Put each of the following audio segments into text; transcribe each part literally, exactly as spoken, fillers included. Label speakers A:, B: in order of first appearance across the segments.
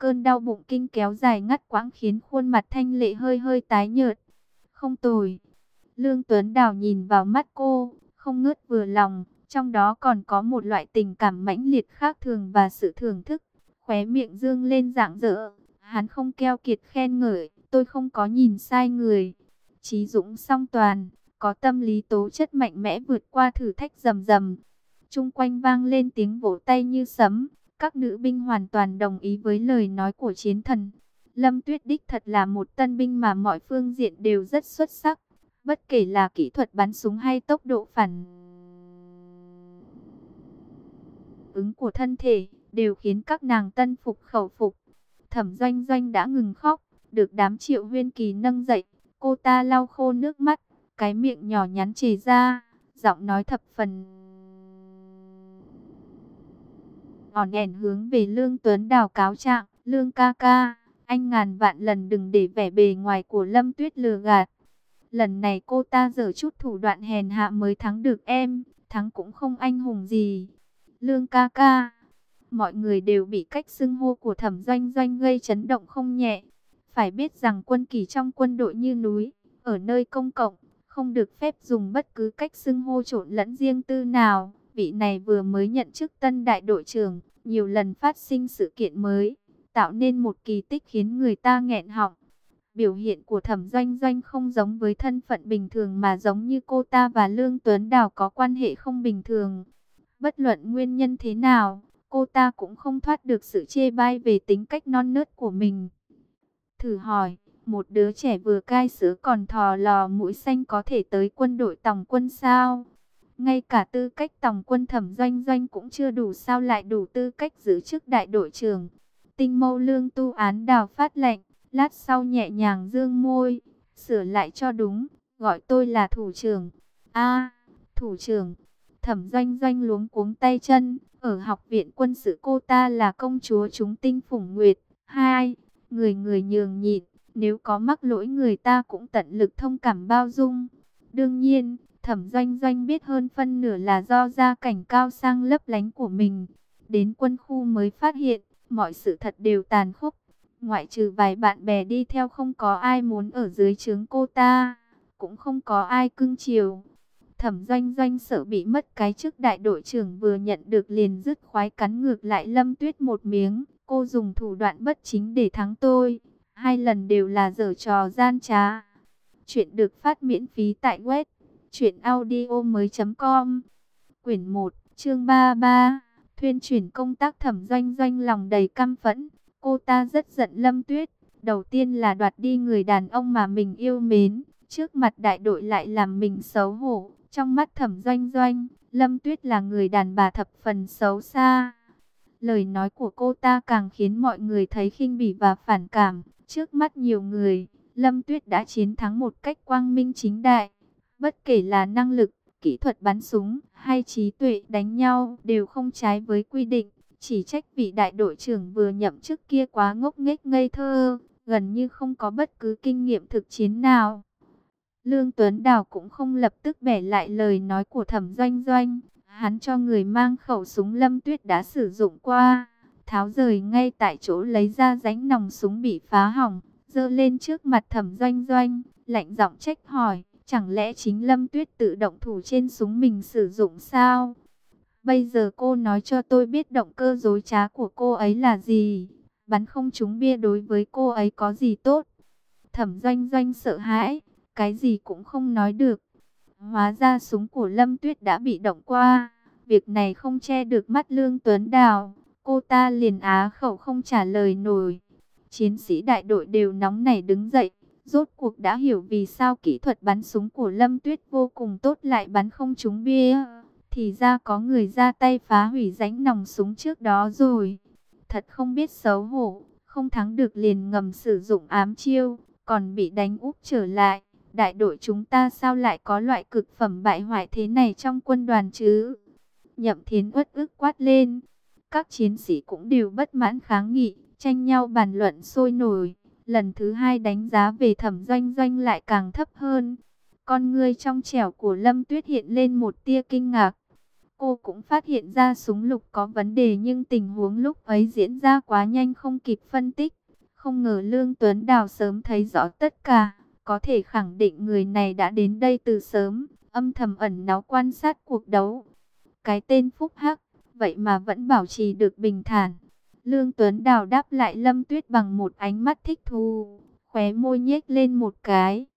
A: cơn đau bụng kinh kéo dài ngắt quãng khiến khuôn mặt Thanh Lệ hơi hơi tái nhợt. Không tồi. Lương Tuấn Đào nhìn vào mắt cô, không ngớt vừa lòng, trong đó còn có một loại tình cảm mãnh liệt khác thường và sự thưởng thức. Khóe miệng dương lên rạng rỡ, hắn không keo kiệt khen ngợi, tôi không có nhìn sai người. Trí dũng song toàn, có tâm lý tố chất mạnh mẽ vượt qua thử thách rầm rầm. Chung quanh vang lên tiếng vỗ tay như sấm, các nữ binh hoàn toàn đồng ý với lời nói của chiến thần. Lâm Tuyết đích thật là một tân binh mà mọi phương diện đều rất xuất sắc, bất kể là kỹ thuật bắn súng hay tốc độ phản ứng của thân thể, đều khiến các nàng tân phục khẩu phục. Thẩm Doanh Doanh đã ngừng khóc, được đám Triệu Huyên Kỳ nâng dậy, cô ta lau khô nước mắt, cái miệng nhỏ nhắn chề ra, giọng nói thập phần ỏn ẻn hướng về Lương Tuấn Đào cáo trạng, Lương ca ca, anh ngàn vạn lần đừng để vẻ bề ngoài của Lâm Tuyết lừa gạt. Lần này cô ta giở chút thủ đoạn hèn hạ mới thắng được em, thắng cũng không anh hùng gì. Lương ca ca, mọi người đều bị cách xưng hô của Thẩm Doanh Doanh gây chấn động không nhẹ. Phải biết rằng quân kỷ trong quân đội như núi, ở nơi công cộng, không được phép dùng bất cứ cách xưng hô trộn lẫn riêng tư nào. Vị này vừa mới nhận chức tân đại đội trưởng, nhiều lần phát sinh sự kiện mới, tạo nên một kỳ tích khiến người ta nghẹn họng. Biểu hiện của Thẩm Doanh Doanh không giống với thân phận bình thường mà giống như cô ta và Lương Tuấn Đào có quan hệ không bình thường. Bất luận nguyên nhân thế nào, cô ta cũng không thoát được sự chê bai về tính cách non nớt của mình. Thử hỏi, một đứa trẻ vừa cai sữa còn thò lò mũi xanh có thể tới quân đội tòng quân sao? Ngay cả tư cách tòng quân Thẩm Doanh Doanh cũng chưa đủ sao lại đủ tư cách giữ chức đại đội trưởng. Tinh mâu Lương Tu Án Đào phát lệnh, lát sau nhẹ nhàng dương môi, sửa lại cho đúng, gọi tôi là thủ trưởng. A, thủ trưởng. Thẩm Doanh Doanh luống cuống tay chân, ở học viện quân sự cô ta là công chúa chúng tinh phủng nguyệt. Hai, người người nhường nhịn, nếu có mắc lỗi người ta cũng tận lực thông cảm bao dung. Đương nhiên, Thẩm Doanh Doanh biết hơn phân nửa là do gia cảnh cao sang lấp lánh của mình. Đến quân khu mới phát hiện, mọi sự thật đều tàn khốc. Ngoại trừ vài bạn bè đi theo không có ai muốn ở dưới trướng cô ta, cũng không có ai cưng chiều. Thẩm Doanh Doanh sợ bị mất cái chức đại đội trưởng vừa nhận được liền dứt khoái cắn ngược lại Lâm Tuyết một miếng. Cô dùng thủ đoạn bất chính để thắng tôi, hai lần đều là giở trò gian trá. Chuyện được phát miễn phí tại web truyện audio mới chấm com. Quyển một, chương ba mươi ba. Thuyên chuyển công tác. Thẩm Doanh Doanh lòng đầy căm phẫn. Cô ta rất giận Lâm Tuyết. Đầu tiên là đoạt đi người đàn ông mà mình yêu mến, trước mặt đại đội lại làm mình xấu hổ. Trong mắt Thẩm Doanh Doanh, Lâm Tuyết là người đàn bà thập phần xấu xa. Lời nói của cô ta càng khiến mọi người thấy khinh bỉ và phản cảm. Trước mắt nhiều người, Lâm Tuyết đã chiến thắng một cách quang minh chính đại. Bất kể là năng lực, kỹ thuật bắn súng hay trí tuệ đánh nhau đều không trái với quy định. Chỉ trách vị đại đội trưởng vừa nhậm chức kia quá ngốc nghếch ngây thơ, gần như không có bất cứ kinh nghiệm thực chiến nào. Lương Tuấn Đào cũng không lập tức bẻ lại lời nói của Thẩm Doanh Doanh. Hắn cho người mang khẩu súng Lâm Tuyết đã sử dụng qua, tháo rời ngay tại chỗ, lấy ra rãnh nòng súng bị phá hỏng, giơ lên trước mặt Thẩm Doanh Doanh, lạnh giọng trách hỏi, chẳng lẽ chính Lâm Tuyết tự động thủ trên súng mình sử dụng sao? Bây giờ cô nói cho tôi biết động cơ dối trá của cô ấy là gì? Bắn không trúng bia đối với cô ấy có gì tốt? Thẩm Doanh Doanh sợ hãi, cái gì cũng không nói được. Hóa ra súng của Lâm Tuyết đã bị động qua. Việc này không che được mắt Lương Tuấn Đào. Cô ta liền á khẩu không trả lời nổi. Chiến sĩ đại đội đều nóng nảy đứng dậy. Rốt cuộc đã hiểu vì sao kỹ thuật bắn súng của Lâm Tuyết vô cùng tốt lại bắn không trúng bia. Thì ra có người ra tay phá hủy rãnh nòng súng trước đó rồi. Thật không biết xấu hổ. Không thắng được liền ngầm sử dụng ám chiêu, còn bị đánh úp trở lại. Đại đội chúng ta sao lại có loại cực phẩm bại hoại thế này trong quân đoàn chứ? Nhậm Thiến uất ức quát lên. Các chiến sĩ cũng đều bất mãn kháng nghị, tranh nhau bàn luận sôi nổi. Lần thứ hai đánh giá về Thẩm Doanh Doanh lại càng thấp hơn. Con ngươi trong trẻo của Lâm Tuyết hiện lên một tia kinh ngạc. Cô cũng phát hiện ra súng lục có vấn đề, nhưng tình huống lúc ấy diễn ra quá nhanh không kịp phân tích. Không ngờ Lương Tuấn Đào sớm thấy rõ tất cả, có thể khẳng định người này đã đến đây từ sớm, âm thầm ẩn náu quan sát cuộc đấu. Cái tên phúc hắc, vậy mà vẫn bảo trì được bình thản. Lương Tuấn Đào đáp lại Lâm Tuyết bằng một ánh mắt thích thú, khóe môi nhếch lên một cái.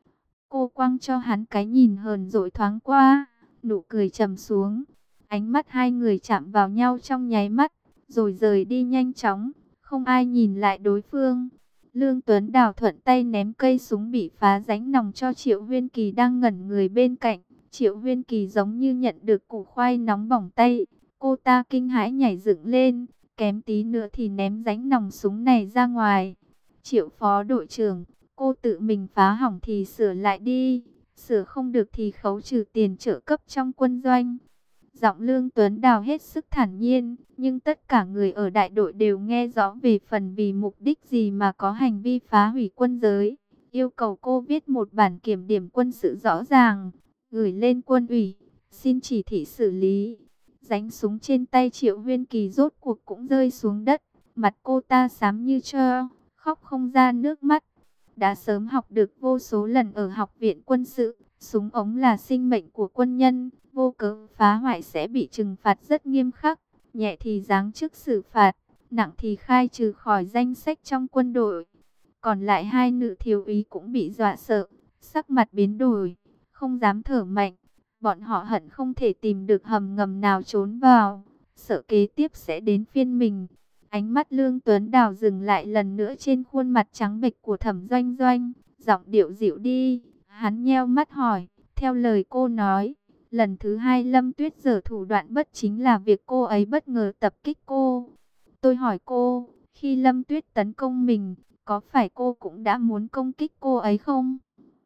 A: Cô quăng cho hắn cái nhìn hờn dỗi thoáng qua, nụ cười trầm xuống. Ánh mắt hai người chạm vào nhau trong nháy mắt, rồi rời đi nhanh chóng, không ai nhìn lại đối phương. Lương Tuấn Đào thuận tay ném cây súng bị phá rãnh nòng cho Triệu Huyên Kỳ đang ngẩn người bên cạnh. Triệu Huyên Kỳ giống như nhận được củ khoai nóng bỏng tay, cô ta kinh hãi nhảy dựng lên, kém tí nữa thì ném rãnh nòng súng này ra ngoài. Triệu phó đội trưởng, cô tự mình phá hỏng thì sửa lại đi, sửa không được thì khấu trừ tiền trợ cấp trong quân doanh. Giọng Lương Tuấn Đào hết sức thản nhiên, nhưng tất cả người ở đại đội đều nghe rõ về phần vì mục đích gì mà có hành vi phá hủy quân giới. Yêu cầu cô viết một bản kiểm điểm quân sự rõ ràng, gửi lên quân ủy, xin chỉ thị xử lý. Rãnh súng trên tay Triệu Huyên Kỳ rốt cuộc cũng rơi xuống đất, mặt cô ta xám như tro, khóc không ra nước mắt. Đã sớm học được vô số lần ở học viện quân sự, súng ống là sinh mệnh của quân nhân, vô cớ phá hoại sẽ bị trừng phạt rất nghiêm khắc, nhẹ thì giáng chức xử phạt, nặng thì khai trừ khỏi danh sách trong quân đội. Còn lại hai nữ thiếu úy cũng bị dọa sợ, sắc mặt biến đổi, không dám thở mạnh. Bọn họ hận không thể tìm được hầm ngầm nào trốn vào, sợ kế tiếp sẽ đến phiên mình. Ánh mắt Lương Tuấn Đào dừng lại lần nữa trên khuôn mặt trắng bệch của Thẩm Doanh Doanh, giọng điệu dịu đi. Hắn nheo mắt hỏi, theo lời cô nói, lần thứ hai Lâm Tuyết giở thủ đoạn bất chính là việc cô ấy bất ngờ tập kích cô. Tôi hỏi cô, khi Lâm Tuyết tấn công mình, có phải cô cũng đã muốn công kích cô ấy không?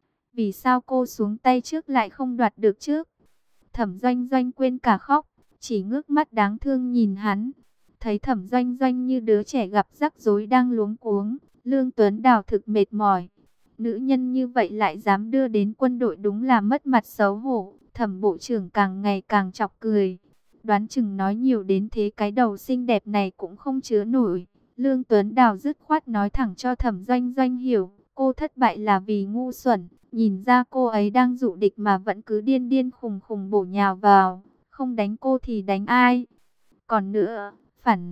A: Vì sao cô xuống tay trước lại không đoạt được trước? Thẩm Doanh Doanh quên cả khóc, chỉ ngước mắt đáng thương nhìn hắn. Thấy Thẩm Doanh Doanh như đứa trẻ gặp rắc rối đang luống cuống, Lương Tuấn Đào thực mệt mỏi. Nữ nhân như vậy lại dám đưa đến quân đội, đúng là mất mặt xấu hổ. Thẩm bộ trưởng càng ngày càng chọc cười. Đoán chừng nói nhiều đến thế cái đầu xinh đẹp này cũng không chứa nổi. Lương Tuấn Đào dứt khoát nói thẳng cho Thẩm Doanh Doanh hiểu. Cô thất bại là vì ngu xuẩn. Nhìn ra cô ấy đang dụ địch mà vẫn cứ điên điên khùng khùng bổ nhào vào. Không đánh cô thì đánh ai? Còn nữa, phản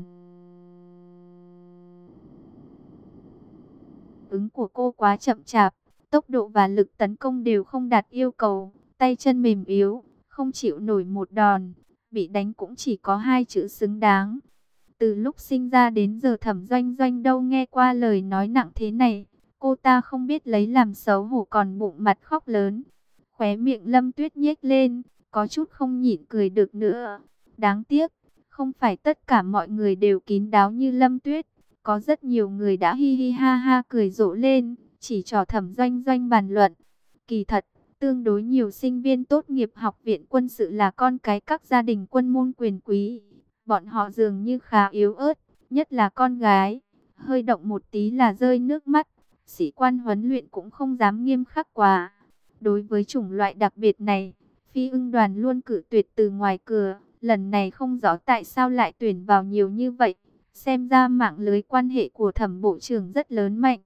A: ứng của cô quá chậm chạp. Tốc độ và lực tấn công đều không đạt yêu cầu. Tay chân mềm yếu, không chịu nổi một đòn. Bị đánh cũng chỉ có hai chữ xứng đáng. Từ lúc sinh ra đến giờ Thẩm Doanh Doanh đâu nghe qua lời nói nặng thế này. Cô ta không biết lấy làm xấu hổ còn bụng mặt khóc lớn. Khóe miệng Lâm Tuyết nhếch lên, có chút không nhịn cười được nữa. Đáng tiếc, không phải tất cả mọi người đều kín đáo như Lâm Tuyết. Có rất nhiều người đã hi hi ha ha cười rộ lên, chỉ trò Thẩm Doanh Doanh bàn luận. Kỳ thật, tương đối nhiều sinh viên tốt nghiệp học viện quân sự là con cái các gia đình quân môn quyền quý. Bọn họ dường như khá yếu ớt, nhất là con gái. Hơi động một tí là rơi nước mắt. Sĩ quan huấn luyện cũng không dám nghiêm khắc quá. Đối với chủng loại đặc biệt này, Phi Ưng đoàn luôn cử tuyệt từ ngoài cửa. Lần này không rõ tại sao lại tuyển vào nhiều như vậy. Xem ra mạng lưới quan hệ của Thẩm bộ trưởng rất lớn mạnh.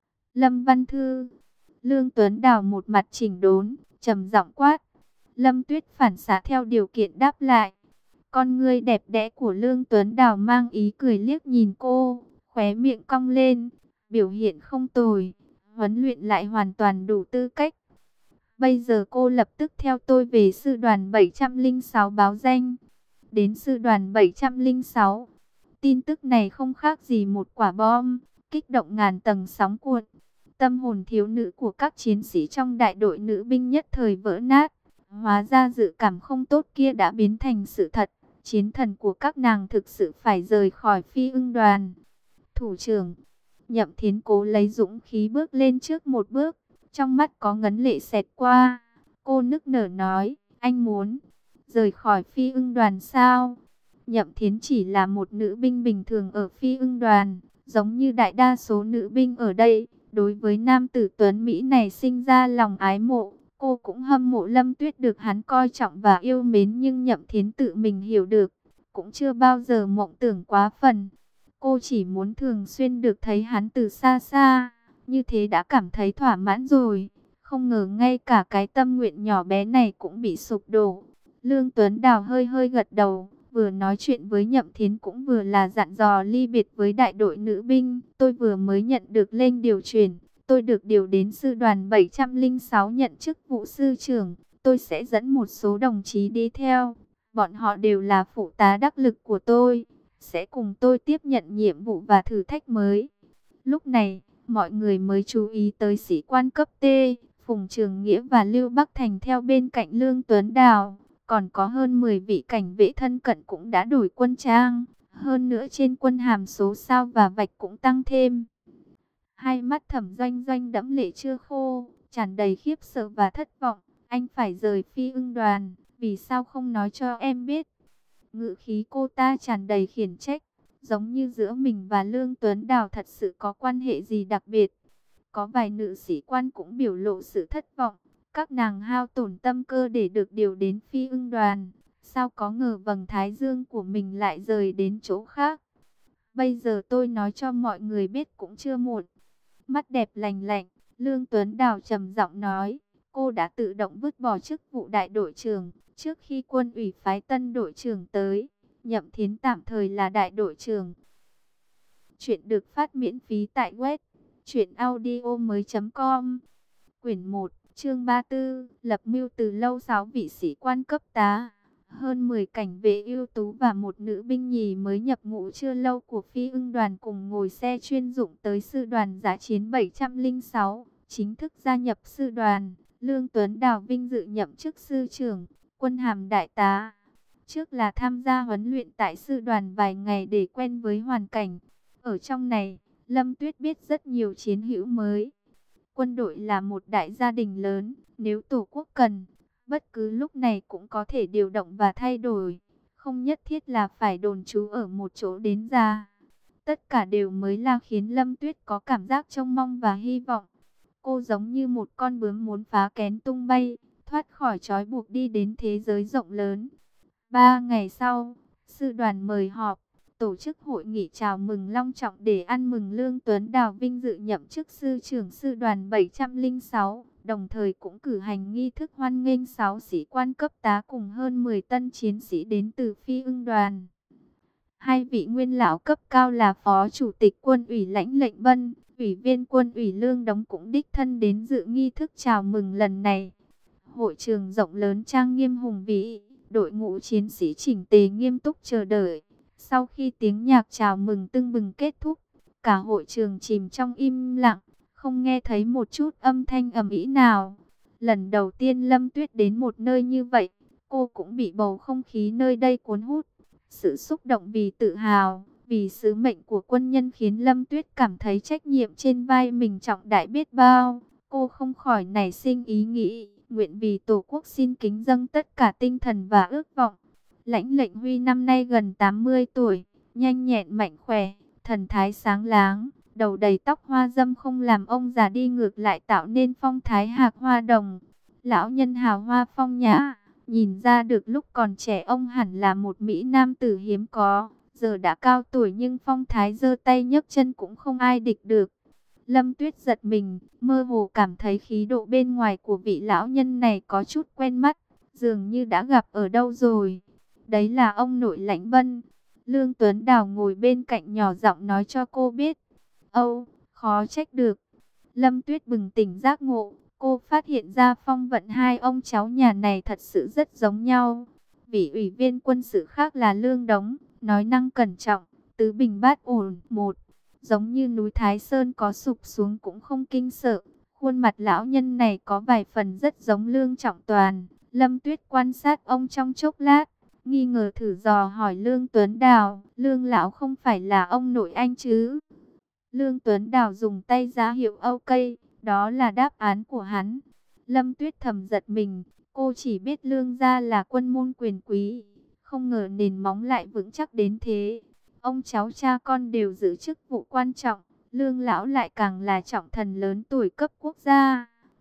A: Lâm Văn Thư, Lương Tuấn Đào một mặt chỉnh đốn, trầm giọng quát. Lâm Tuyết phản xạ theo điều kiện đáp lại. Con ngươi đẹp đẽ của Lương Tuấn Đào mang ý cười liếc nhìn cô, khóe miệng cong lên, biểu hiện không tồi, huấn luyện lại hoàn toàn đủ tư cách. Bây giờ cô lập tức theo tôi về sư đoàn bảy trăm lẻ sáu báo danh. Đến sư đoàn bảy trăm lẻ sáu, tin tức này không khác gì một quả bom, kích động ngàn tầng sóng cuộn. Tâm hồn thiếu nữ của các chiến sĩ trong đại đội nữ binh nhất thời vỡ nát. Hóa ra dự cảm không tốt kia đã biến thành sự thật. Chiến thần của các nàng thực sự phải rời khỏi Phi Ưng đoàn. Thủ trưởng, Nhậm Thiến cố lấy dũng khí bước lên trước một bước. Trong mắt có ngấn lệ xẹt qua. Cô nức nở nói, anh muốn rời khỏi Phi Ưng đoàn sao? Nhậm Thiến chỉ là một nữ binh bình thường ở Phi Ưng đoàn. Giống như đại đa số nữ binh ở đây. Đối với nam tử tuấn Mỹ này sinh ra lòng ái mộ. Cô cũng hâm mộ Lâm Tuyết được hắn coi trọng và yêu mến, nhưng Nhậm Thiến tự mình hiểu được, cũng chưa bao giờ mộng tưởng quá phần. Cô chỉ muốn thường xuyên được thấy hắn từ xa xa, như thế đã cảm thấy thỏa mãn rồi. Không ngờ ngay cả cái tâm nguyện nhỏ bé này cũng bị sụp đổ. Lương Tuấn Đào hơi hơi gật đầu, vừa nói chuyện với Nhậm Thiến cũng vừa là dặn dò ly biệt với đại đội nữ binh. Tôi vừa mới nhận được lên điều chuyển, tôi được điều đến sư đoàn bảy trăm lẻ sáu nhận chức vụ sư trưởng. Tôi sẽ dẫn một số đồng chí đi theo, bọn họ đều là phụ tá đắc lực của tôi, sẽ cùng tôi tiếp nhận nhiệm vụ và thử thách mới. Lúc này, mọi người mới chú ý tới sĩ quan cấp T, Phùng Trường Nghĩa và Lưu Bắc Thành theo bên cạnh Lương Tuấn Đào. Còn có hơn mười vị cảnh vệ thân cận cũng đã đổi quân trang. Hơn nữa trên quân hàm số sao và vạch cũng tăng thêm. Hai mắt Thẩm Doanh Doanh đẫm lệ chưa khô, tràn đầy khiếp sợ và thất vọng. Anh phải rời Phi Ưng đoàn, vì sao không nói cho em biết? Ngữ khí cô ta tràn đầy khiển trách, giống như giữa mình và Lương Tuấn Đào thật sự có quan hệ gì đặc biệt. Có vài nữ sĩ quan cũng biểu lộ sự thất vọng. Các nàng hao tổn tâm cơ để được điều đến Phi Ưng đoàn, sao có ngờ vầng thái dương của mình lại rời đến chỗ khác. Bây giờ tôi nói cho mọi người biết cũng chưa muộn. Mắt đẹp lành lạnh, Lương Tuấn Đào trầm giọng nói, cô đã tự động vứt bỏ chức vụ đại đội trưởng. Trước khi quân ủy phái tân đội trưởng tới, Nhậm Thiến tạm thời là đại đội trưởng. Chuyện được phát miễn phí tại web truyện audio mới chấm com. Quyển một, chương ba mươi tư, lập mưu từ lâu sáu vị sĩ quan cấp tá, hơn mười cảnh vệ ưu tú và một nữ binh nhì mới nhập ngũ chưa lâu của Phi Ưng đoàn cùng ngồi xe chuyên dụng tới sư đoàn dã chiến bảy trăm lẻ sáu, chính thức gia nhập sư đoàn. Lương Tuấn Đào vinh dự nhậm chức sư trưởng, quân hàm đại tá. Trước là tham gia huấn luyện tại sư đoàn vài ngày để quen với hoàn cảnh. Ở trong này, Lâm Tuyết biết rất nhiều chiến hữu mới. Quân đội là một đại gia đình lớn, nếu Tổ quốc cần, bất cứ lúc này cũng có thể điều động và thay đổi. Không nhất thiết là phải đồn trú ở một chỗ đến già. Tất cả đều mới là khiến Lâm Tuyết có cảm giác trông mong và hy vọng. Cô giống như một con bướm muốn phá kén tung bay, thoát khỏi trói buộc đi đến thế giới rộng lớn. Ba ngày sau, sư đoàn mời họp, tổ chức hội nghị chào mừng long trọng để ăn mừng Lương Tuấn Đào vinh dự nhậm chức sư trưởng sư đoàn bảy trăm lẻ sáu, đồng thời cũng cử hành nghi thức hoan nghênh sáu sĩ quan cấp tá cùng hơn mười tân chiến sĩ đến từ Phi Ưng đoàn. Hai vị nguyên lão cấp cao là Phó Chủ tịch Quân ủy Lãnh Lệnh Bân, Ủy viên Quân ủy Lương Đống cũng đích thân đến dự nghi thức chào mừng lần này. Hội trường rộng lớn trang nghiêm hùng vĩ, đội ngũ chiến sĩ chỉnh tề nghiêm túc chờ đợi. Sau khi tiếng nhạc chào mừng tưng bừng kết thúc, cả hội trường chìm trong im lặng, không nghe thấy một chút âm thanh ầm ĩ nào. Lần đầu tiên Lâm Tuyết đến một nơi như vậy, cô cũng bị bầu không khí nơi đây cuốn hút. Sự xúc động vì tự hào, vì sứ mệnh của quân nhân khiến Lâm Tuyết cảm thấy trách nhiệm trên vai mình trọng đại biết bao. Cô không khỏi nảy sinh ý nghĩ, nguyện vì Tổ quốc xin kính dâng tất cả tinh thần và ước vọng. Lãnh Lệnh Huy năm nay gần tám mươi tuổi, nhanh nhẹn mạnh khỏe, thần thái sáng láng, đầu đầy tóc hoa dâm không làm ông già đi, ngược lại tạo nên phong thái hạc hoa đồng. Lão nhân hào hoa phong nhã, nhìn ra được lúc còn trẻ ông hẳn là một mỹ nam tử hiếm có, giờ đã cao tuổi nhưng phong thái giơ tay nhấc chân cũng không ai địch được. Lâm Tuyết giật mình, mơ hồ cảm thấy khí độ bên ngoài của vị lão nhân này có chút quen mắt, dường như đã gặp ở đâu rồi. Đấy là ông nội Lãnh Bân. Lương Tuấn Đào ngồi bên cạnh nhỏ giọng nói cho cô biết. Âu, khó trách được. Lâm Tuyết bừng tỉnh giác ngộ, cô phát hiện ra phong vận hai ông cháu nhà này thật sự rất giống nhau. Vị ủy viên quân sự khác là Lương Đống, nói năng cẩn trọng, tứ bình bát ổn, một. Giống như núi Thái Sơn có sụp xuống cũng không kinh sợ. Khuôn mặt lão nhân này có vài phần rất giống Lương Trọng Toàn. Lâm Tuyết quan sát ông trong chốc lát, nghi ngờ thử dò hỏi Lương Tuấn Đào, Lương lão không phải là ông nội anh chứ? Lương Tuấn Đào dùng tay ra hiệu ok, đó là đáp án của hắn. Lâm Tuyết thầm giật mình, cô chỉ biết Lương gia là quân môn quyền quý, không ngờ nền móng lại vững chắc đến thế. Ông cháu cha con đều giữ chức vụ quan trọng, Lương lão lại càng là trọng thần lớn tuổi cấp quốc gia.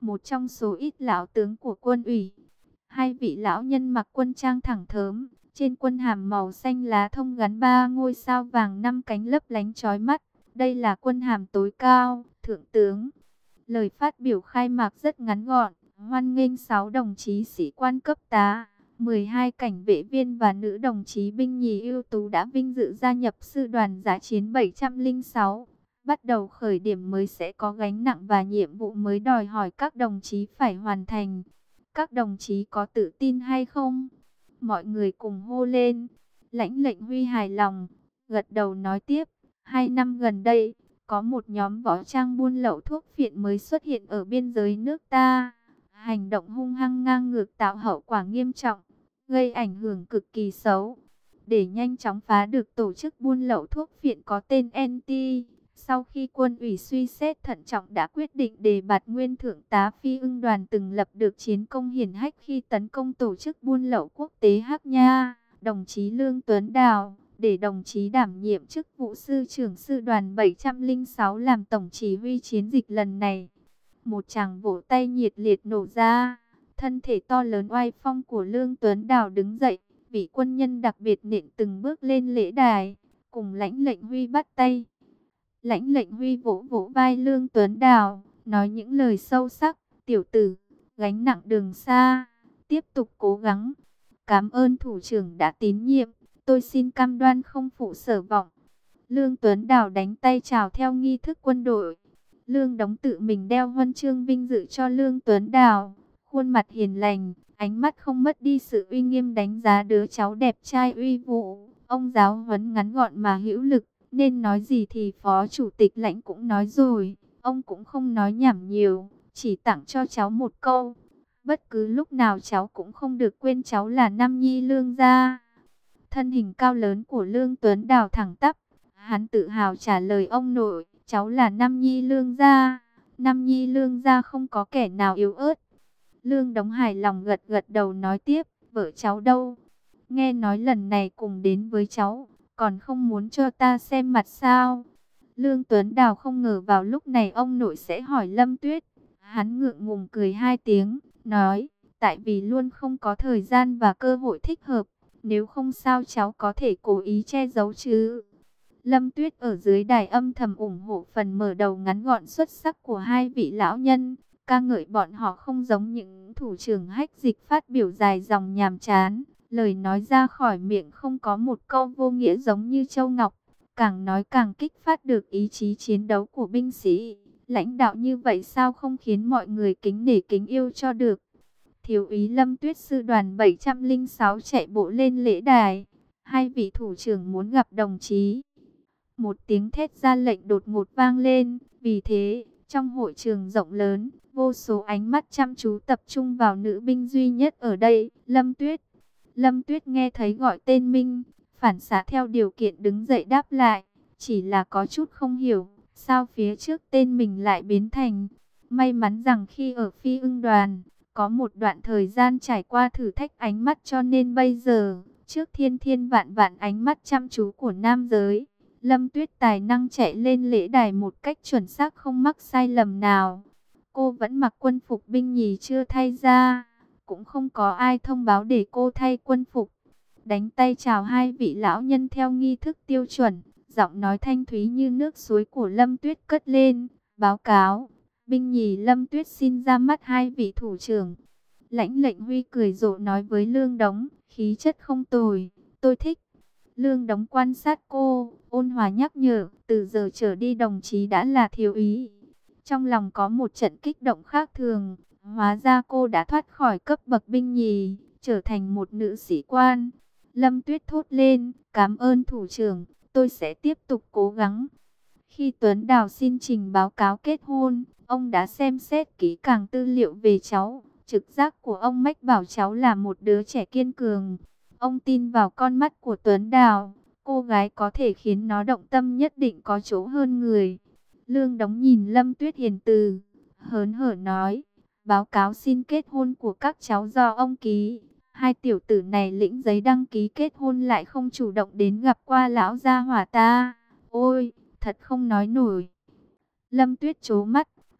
A: một trong số ít lão tướng của quân ủy. Hai vị lão nhân mặc quân trang thẳng thớm, trên quân hàm màu xanh lá thông gắn ba ngôi sao vàng năm cánh lấp lánh chói mắt. Đây là quân hàm tối cao, thượng tướng. Lời phát biểu khai mạc rất ngắn gọn, hoan nghênh sáu đồng chí sĩ quan cấp tá, mười hai cảnh vệ viên và nữ đồng chí binh nhì ưu tú đã vinh dự gia nhập sư đoàn dã chiến bảy không sáu. Bắt đầu khởi điểm mới sẽ có gánh nặng và nhiệm vụ mới đòi hỏi các đồng chí phải hoàn thành. Các đồng chí có tự tin hay không? Mọi người cùng hô lên. Lãnh lệnh Huy hài lòng, gật đầu nói tiếp. Hai năm gần đây, có một nhóm võ trang buôn lậu thuốc phiện mới xuất hiện ở biên giới nước ta. Hành động hung hăng ngang ngược tạo hậu quả nghiêm trọng, gây ảnh hưởng cực kỳ xấu. Để nhanh chóng phá được tổ chức buôn lậu thuốc phiện có tên en tê, sau khi quân ủy suy xét thận trọng đã quyết định đề bạt nguyên thượng tá Phi Ưng Đoàn từng lập được chiến công hiển hách khi tấn công tổ chức buôn lậu quốc tế Hắc Nha, đồng chí Lương Tuấn Đào, để đồng chí đảm nhiệm chức vụ sư trưởng sư đoàn bảy không sáu làm tổng chỉ huy chiến dịch lần này. Một tràng vỗ tay nhiệt liệt nổ ra, thân thể to lớn oai phong của Lương Tuấn Đào đứng dậy, vị quân nhân đặc biệt nện từng bước lên lễ đài, cùng lãnh lệnh Huy bắt tay. Lãnh lệnh Huy vỗ vỗ vai Lương Tuấn Đào, nói những lời sâu sắc, tiểu tử, gánh nặng đường xa, tiếp tục cố gắng. Cảm ơn thủ trưởng đã tín nhiệm, tôi xin cam đoan không phụ sở vọng. Lương Tuấn Đào đánh tay chào theo nghi thức quân đội. Lương Đống tự mình đeo huân chương vinh dự cho Lương Tuấn Đào, khuôn mặt hiền lành, ánh mắt không mất đi sự uy nghiêm đánh giá đứa cháu đẹp trai uy vũ. Ông giáo huấn ngắn gọn mà hữu lực, nên nói gì thì Phó Chủ tịch Lãnh cũng nói rồi, ông cũng không nói nhảm nhiều, chỉ tặng cho cháu một câu. Bất cứ lúc nào cháu cũng không được quên cháu là Nam Nhi Lương gia. Thân hình cao lớn của Lương Tuấn Đào thẳng tắp, hắn tự hào trả lời ông nội, cháu là Nam Nhi Lương gia, Nam Nhi Lương gia không có kẻ nào yếu ớt. Lương Đống hài lòng gật gật đầu nói tiếp, vợ cháu đâu? Nghe nói lần này cùng đến với cháu, còn không muốn cho ta xem mặt sao? Lương Tuấn Đào không ngờ vào lúc này ông nội sẽ hỏi Lâm Tuyết. Hắn ngượng ngùng cười hai tiếng, nói, tại vì luôn không có thời gian và cơ hội thích hợp, nếu không sao cháu có thể cố ý che giấu chứ. Lâm Tuyết ở dưới đài âm thầm ủng hộ phần mở đầu ngắn gọn xuất sắc của hai vị lão nhân, ca ngợi bọn họ không giống những thủ trưởng hách dịch phát biểu dài dòng nhàm chán, lời nói ra khỏi miệng không có một câu vô nghĩa giống như Châu Ngọc, càng nói càng kích phát được ý chí chiến đấu của binh sĩ. Lãnh đạo như vậy sao không khiến mọi người kính nể kính yêu cho được. Thiếu úy Lâm Tuyết sư đoàn bảy không sáu chạy bộ lên lễ đài. Hai vị thủ trưởng muốn gặp đồng chí. Một tiếng thét ra lệnh đột ngột vang lên. Vì thế, trong hội trường rộng lớn, vô số ánh mắt chăm chú tập trung vào nữ binh duy nhất ở đây, Lâm Tuyết. Lâm Tuyết nghe thấy gọi tên Minh, phản xạ theo điều kiện đứng dậy đáp lại. Chỉ là có chút không hiểu, sao phía trước tên mình lại biến thành. May mắn rằng khi ở Phi Ưng Đoàn, có một đoạn thời gian trải qua thử thách ánh mắt cho nên bây giờ, trước thiên thiên vạn vạn ánh mắt chăm chú của nam giới, Lâm Tuyết tài năng chạy lên lễ đài một cách chuẩn xác không mắc sai lầm nào. Cô vẫn mặc quân phục binh nhì chưa thay ra, cũng không có ai thông báo để cô thay quân phục. Đánh tay chào hai vị lão nhân theo nghi thức tiêu chuẩn, giọng nói thanh thúy như nước suối của Lâm Tuyết cất lên, báo cáo. Binh nhì Lâm Tuyết xin ra mắt hai vị thủ trưởng. Lãnh lệnh Huy cười rộ nói với Lương Đống, khí chất không tồi, tôi thích. Lương Đống quan sát cô, ôn hòa nhắc nhở, từ giờ trở đi đồng chí đã là thiếu úy. Trong lòng có một trận kích động khác thường, hóa ra cô đã thoát khỏi cấp bậc binh nhì, trở thành một nữ sĩ quan. Lâm Tuyết thốt lên, cảm ơn thủ trưởng, tôi sẽ tiếp tục cố gắng. Khi Tuấn Đào xin trình báo cáo kết hôn, ông đã xem xét kỹ càng tư liệu về cháu. Trực giác của ông mách bảo cháu là một đứa trẻ kiên cường. Ông tin vào con mắt của Tuấn Đào. Cô gái có thể khiến nó động tâm nhất định có chỗ hơn người. Lương Đống nhìn Lâm Tuyết hiền từ, hớn hở nói, báo cáo xin kết hôn của các cháu do ông ký. Hai tiểu tử này lĩnh giấy đăng ký kết hôn lại không chủ động đến gặp qua lão gia hỏa ta. Ôi, thật không nói nổi. Lâm Tuyết trố mắt,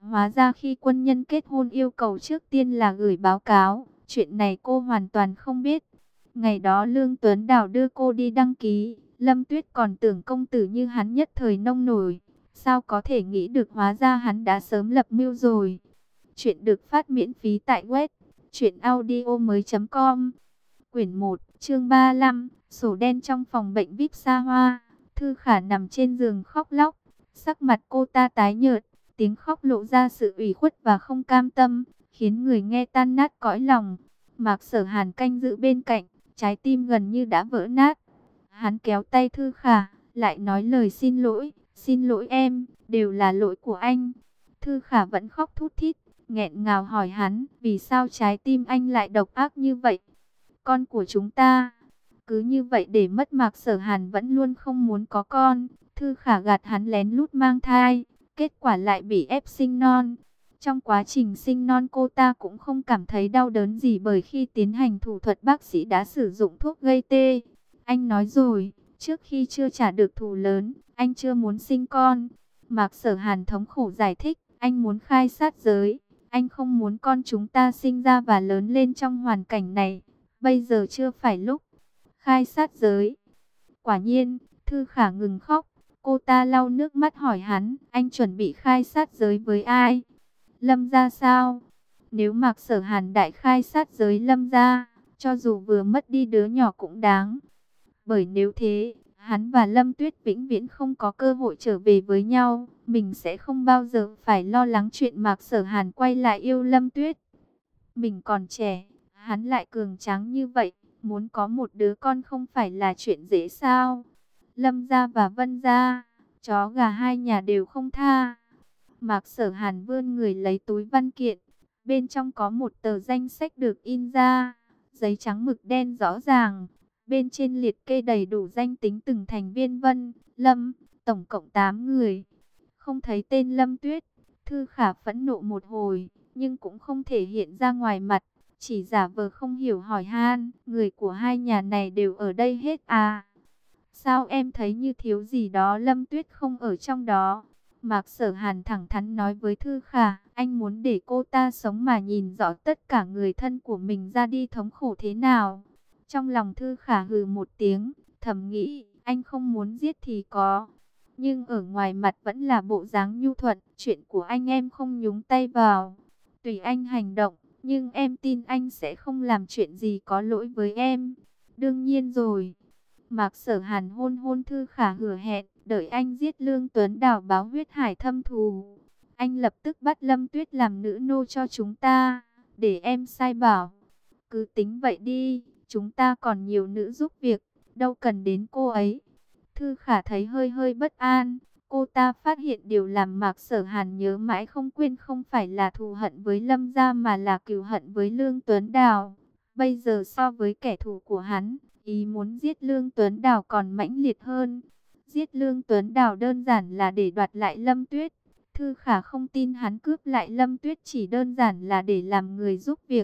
A: Hóa ra khi quân nhân kết hôn yêu cầu trước tiên là gửi báo cáo, chuyện này cô hoàn toàn không biết. Ngày đó Lương Tuấn Đào đưa cô đi đăng ký, Lâm Tuyết còn tưởng công tử như hắn nhất thời nông nổi. Sao có thể nghĩ được, hóa ra hắn đã sớm lập mưu rồi. Chuyện được phát miễn phí tại web truyện audio mới chấm com. Quyển một, chương ba mươi lăm, sổ đen trong phòng bệnh vi ai pi xa hoa. Thư Khả nằm trên giường khóc lóc, sắc mặt cô ta tái nhợt, tiếng khóc lộ ra sự ủy khuất và không cam tâm, khiến người nghe tan nát cõi lòng. Mạc Sở Hàn canh giữ bên cạnh, trái tim gần như đã vỡ nát. Hắn kéo tay Thư Khả, lại nói lời xin lỗi, xin lỗi em, đều là lỗi của anh. Thư Khả vẫn khóc thút thít, nghẹn ngào hỏi hắn, vì sao trái tim anh lại độc ác như vậy? Con của chúng ta, cứ như vậy để mất. Mạc Sở Hàn vẫn luôn không muốn có con. Thư Khả gạt hắn lén lút mang thai, kết quả lại bị ép sinh non. Trong quá trình sinh non cô ta cũng không cảm thấy đau đớn gì, bởi khi tiến hành thủ thuật bác sĩ đã sử dụng thuốc gây tê. Anh nói rồi, trước khi chưa trả được thù lớn, anh chưa muốn sinh con. Mạc Sở Hàn thống khổ giải thích, anh muốn khai sát giới. Anh không muốn con chúng ta sinh ra và lớn lên trong hoàn cảnh này. Bây giờ chưa phải lúc khai sát giới. Quả nhiên, Thư Khả ngừng khóc. Cô ta lau nước mắt hỏi hắn, anh chuẩn bị khai sát giới với ai? Lâm gia sao? Nếu Mạc Sở Hàn đại khai sát giới Lâm gia, cho dù vừa mất đi đứa nhỏ cũng đáng. Bởi nếu thế, hắn và Lâm Tuyết vĩnh viễn không có cơ hội trở về với nhau. Mình sẽ không bao giờ phải lo lắng chuyện Mạc Sở Hàn quay lại yêu Lâm Tuyết. Mình còn trẻ, hắn lại cường tráng như vậy, muốn có một đứa con không phải là chuyện dễ sao? Lâm gia và Vân gia, chó gà hai nhà đều không tha. Mạc Sở Hàn vươn người lấy túi văn kiện, bên trong có một tờ danh sách được in ra, giấy trắng mực đen rõ ràng. Bên trên liệt kê đầy đủ danh tính từng thành viên Vân, Lâm, tổng cộng tám người. Không thấy tên Lâm Tuyết, Thư Khả phẫn nộ một hồi, nhưng cũng không thể hiện ra ngoài mặt, chỉ giả vờ không hiểu hỏi han, người của hai nhà này đều ở đây hết à? Sao em thấy như thiếu gì đó, Lâm Tuyết không ở trong đó? Mạc Sở Hàn thẳng thắn nói với Thư Khả, anh muốn để cô ta sống mà nhìn rõ tất cả người thân của mình ra đi thống khổ thế nào. Trong lòng Thư Khả hừ một tiếng, thầm nghĩ, anh không muốn giết thì có. Nhưng ở ngoài mặt vẫn là bộ dáng nhu thuận, chuyện của anh em không nhúng tay vào. Tùy anh hành động, nhưng em tin anh sẽ không làm chuyện gì có lỗi với em. Đương nhiên rồi. Mạc Sở Hàn hôn hôn Thư Khả hứa hẹn, đợi anh giết Lương Tuấn Đào báo huyết hải thâm thù. Anh lập tức bắt Lâm Tuyết làm nữ nô cho chúng ta, để em sai bảo. Cứ tính vậy đi, chúng ta còn nhiều nữ giúp việc, đâu cần đến cô ấy. Thư Khả thấy hơi hơi bất an. Cô ta phát hiện điều làm Mạc Sở Hàn nhớ mãi không quên không phải là thù hận với Lâm gia mà là cừu hận với Lương Tuấn Đào. Bây giờ so với kẻ thù của hắn, ý muốn giết Lương Tuấn Đào còn mãnh liệt hơn. Giết Lương Tuấn Đào đơn giản là để đoạt lại Lâm Tuyết. Thư Khả không tin hắn cướp lại Lâm Tuyết chỉ đơn giản là để làm người giúp việc.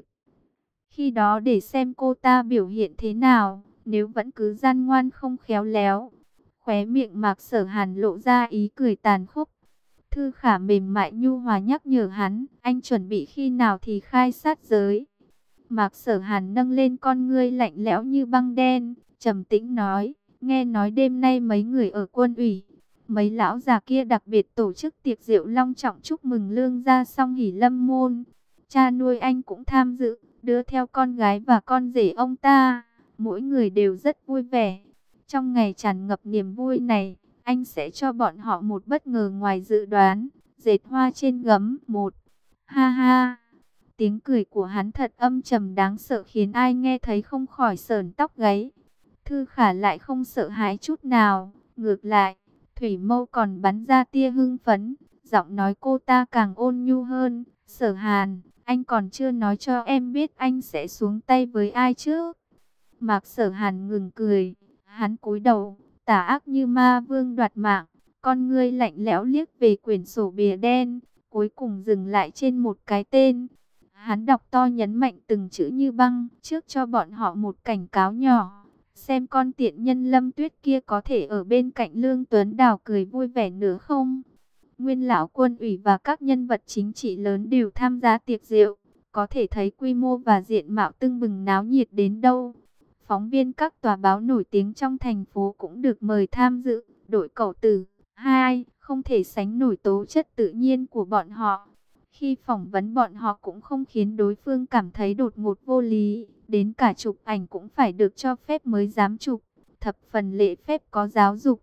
A: Khi đó để xem cô ta biểu hiện thế nào, nếu vẫn cứ gian ngoan không khéo léo. Khóe miệng Mạc Sở Hàn lộ ra ý cười tàn khốc. Thư Khả mềm mại nhu hòa nhắc nhở hắn, anh chuẩn bị khi nào thì khai sát giới. Mạc Sở Hàn nâng lên con ngươi lạnh lẽo như băng đen, trầm tĩnh nói, nghe nói đêm nay mấy người ở quân ủy, mấy lão già kia đặc biệt tổ chức tiệc rượu long trọng chúc mừng Lương gia song hỷ lâm môn. Cha nuôi anh cũng tham dự, đưa theo con gái và con rể ông ta, mỗi người đều rất vui vẻ. Trong ngày tràn ngập niềm vui này, anh sẽ cho bọn họ một bất ngờ ngoài dự đoán, dệt hoa trên gấm. Một, ha ha. Tiếng cười của hắn thật âm trầm đáng sợ khiến ai nghe thấy không khỏi sởn tóc gáy. Thư Khả lại không sợ hãi chút nào, ngược lại, thủy mâu còn bắn ra tia hưng phấn, giọng nói cô ta càng ôn nhu hơn. Sở Hàn, anh còn chưa nói cho em biết anh sẽ xuống tay với ai chứ? Mạc Sở Hàn ngừng cười, hắn cúi đầu, tà ác như ma vương đoạt mạng, con ngươi lạnh lẽo liếc về quyển sổ bìa đen, cuối cùng dừng lại trên một cái tên. Hắn đọc to nhấn mạnh từng chữ như băng, trước cho bọn họ một cảnh cáo nhỏ, xem con tiện nhân Lâm Tuyết kia có thể ở bên cạnh Lương Tuấn Đào cười vui vẻ nữa không. Nguyên lão quân ủy và các nhân vật chính trị lớn đều tham gia tiệc rượu. Có thể thấy quy mô và diện mạo tưng bừng náo nhiệt đến đâu. Phóng viên các tòa báo nổi tiếng trong thành phố cũng được mời tham dự. Đội Cẩu Tử hai không thể sánh nổi tố chất tự nhiên của bọn họ. Khi phỏng vấn bọn họ cũng không khiến đối phương cảm thấy đột ngột vô lý. Đến cả chụp ảnh cũng phải được cho phép mới dám chụp. Thập phần lễ phép có giáo dục.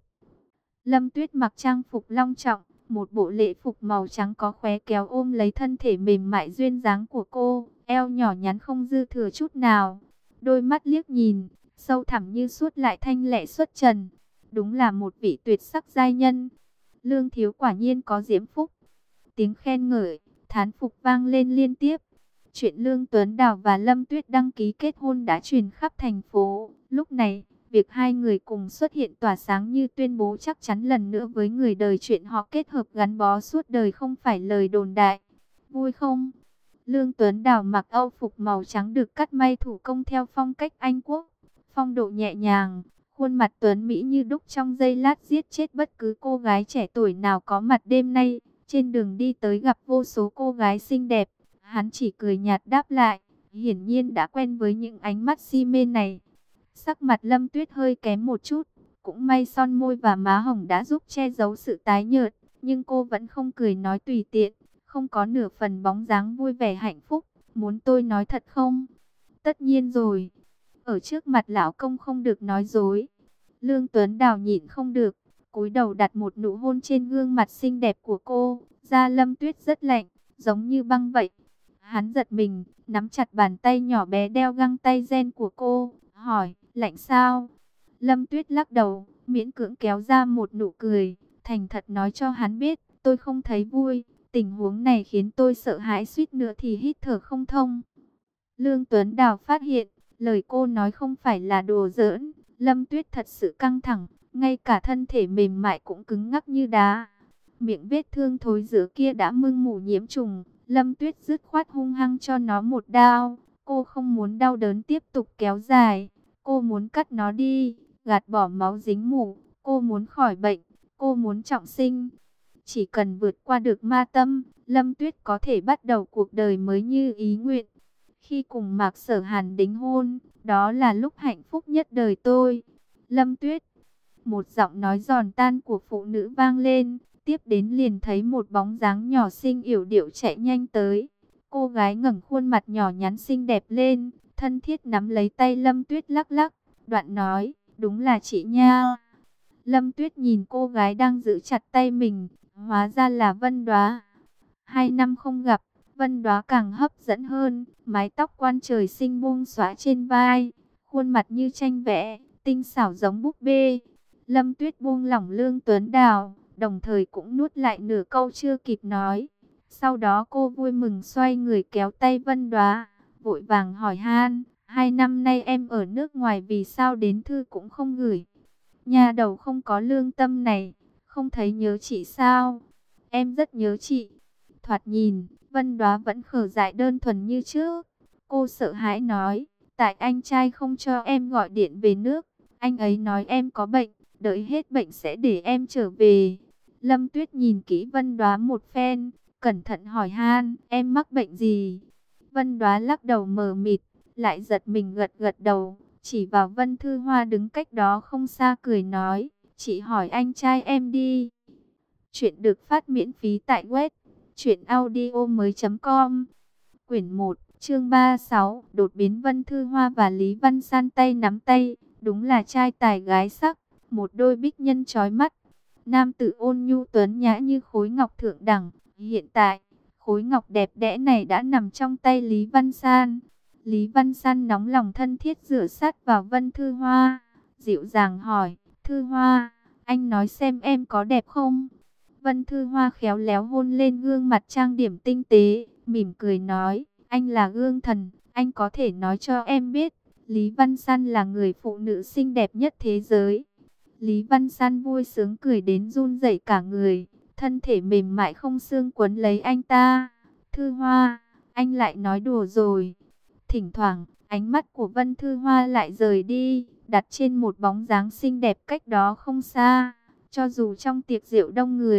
A: Lâm Tuyết mặc trang phục long trọng. Một bộ lễ phục màu trắng có khóe kéo ôm lấy thân thể mềm mại duyên dáng của cô. Eo nhỏ nhắn không dư thừa chút nào. Đôi mắt liếc nhìn, sâu thẳm như suốt lại thanh lệ xuất trần. Đúng là một vị tuyệt sắc giai nhân. Lương thiếu quả nhiên có diễm phúc. Tiếng khen ngợi, thán phục vang lên liên tiếp. Chuyện Lương Tuấn Đào và Lâm Tuyết đăng ký kết hôn đã truyền khắp thành phố. Lúc này, việc hai người cùng xuất hiện tỏa sáng như tuyên bố chắc chắn lần nữa với người đời chuyện họ kết hợp gắn bó suốt đời không phải lời đồn đại. Vui không? Lương Tuấn Đào mặc âu phục màu trắng được cắt may thủ công theo phong cách Anh Quốc. Phong độ nhẹ nhàng, khuôn mặt tuấn mỹ như đúc trong giây lát giết chết bất cứ cô gái trẻ tuổi nào có mặt đêm nay. Trên đường đi tới gặp vô số cô gái xinh đẹp, hắn chỉ cười nhạt đáp lại, hiển nhiên đã quen với những ánh mắt si mê này. Sắc mặt Lâm Tuyết hơi kém một chút, cũng may son môi và má hồng đã giúp che giấu sự tái nhợt, nhưng cô vẫn không cười nói tùy tiện, không có nửa phần bóng dáng vui vẻ hạnh phúc. Muốn tôi nói thật không? Tất nhiên rồi. Ở trước mặt lão công không được nói dối. Lương Tuấn Đào nhịn không được, cúi đầu đặt một nụ hôn trên gương mặt xinh đẹp của cô. Da Lâm Tuyết rất lạnh, giống như băng vậy. Hắn giật mình, nắm chặt bàn tay nhỏ bé đeo găng tay ren của cô, hỏi, lạnh sao? Lâm Tuyết lắc đầu, miễn cưỡng kéo ra một nụ cười, thành thật nói cho hắn biết, tôi không thấy vui. Tình huống này khiến tôi sợ hãi suýt nữa thì hít thở không thông. Lương Tuấn Đào phát hiện, lời cô nói không phải là đùa giỡn. Lâm Tuyết thật sự căng thẳng, ngay cả thân thể mềm mại cũng cứng ngắc như đá. Miệng vết thương thối rữa kia đã mưng mủ nhiễm trùng. Lâm Tuyết dứt khoát hung hăng cho nó một đao. Cô không muốn đau đớn tiếp tục kéo dài. Cô muốn cắt nó đi, gạt bỏ máu dính mủ. Cô muốn khỏi bệnh, cô muốn trọng sinh. Chỉ cần vượt qua được ma tâm, Lâm Tuyết có thể bắt đầu cuộc đời mới như ý nguyện. Khi cùng Mạc Sở Hàn đính hôn, đó là lúc hạnh phúc nhất đời tôi. Lâm Tuyết, một giọng nói giòn tan của phụ nữ vang lên, tiếp đến liền thấy một bóng dáng nhỏ xinh yểu điệu chạy nhanh tới. Cô gái ngẩng khuôn mặt nhỏ nhắn xinh đẹp lên, thân thiết nắm lấy tay Lâm Tuyết lắc lắc, đoạn nói, đúng là chị nha. Lâm Tuyết nhìn cô gái đang giữ chặt tay mình, hóa ra là Vân Đóa. Hai năm không gặp, Vân Đóa càng hấp dẫn hơn, mái tóc quan trời xinh buông xõa trên vai, khuôn mặt như tranh vẽ, tinh xảo giống búp bê. Lâm Tuyết buông lỏng Lương Tuấn Đào, đồng thời cũng nuốt lại nửa câu chưa kịp nói. Sau đó cô vui mừng xoay người kéo tay Vân Đóa, vội vàng hỏi han, hai năm nay em ở nước ngoài vì sao đến thư cũng không gửi? Nhà đầu không có lương tâm này, không thấy nhớ chị sao? Em rất nhớ chị. Thoạt nhìn, Vân Đóa vẫn khờ dại đơn thuần như trước. Cô sợ hãi nói, tại anh trai không cho em gọi điện về nước. Anh ấy nói em có bệnh, đợi hết bệnh sẽ để em trở về. Lâm Tuyết nhìn kỹ Vân Đóa một phen, cẩn thận hỏi han, em mắc bệnh gì? Vân Đóa lắc đầu mờ mịt, lại giật mình gật gật đầu, chỉ vào Vân Thư Hoa đứng cách đó không xa cười nói, chị hỏi anh trai em đi. Chuyện được phát miễn phí tại web truyện audio mới chấm com. Quyển một, chương ba mươi sáu, đột biến. Vân Thư Hoa và Lý Văn San tay nắm tay, đúng là trai tài gái sắc, một đôi bích nhân chói mắt. Nam tử ôn nhu tuấn nhã như khối ngọc thượng đẳng, hiện tại, khối ngọc đẹp đẽ này đã nằm trong tay Lý Văn San. Lý Văn San nóng lòng thân thiết dựa sát vào Vân Thư Hoa, dịu dàng hỏi, Thư Hoa, anh nói xem em có đẹp không? Vân Thư Hoa khéo léo hôn lên gương mặt trang điểm tinh tế, mỉm cười nói, anh là gương thần, anh có thể nói cho em biết, Lý Văn San là người phụ nữ xinh đẹp nhất thế giới. Lý Văn San vui sướng cười đến run rẩy cả người, thân thể mềm mại không xương quấn lấy anh ta. Thư Hoa, anh lại nói đùa rồi. Thỉnh thoảng, ánh mắt của Vân Thư Hoa lại rời đi, đặt trên một bóng dáng xinh đẹp cách đó không xa. Cho dù trong tiệc rượu đông người,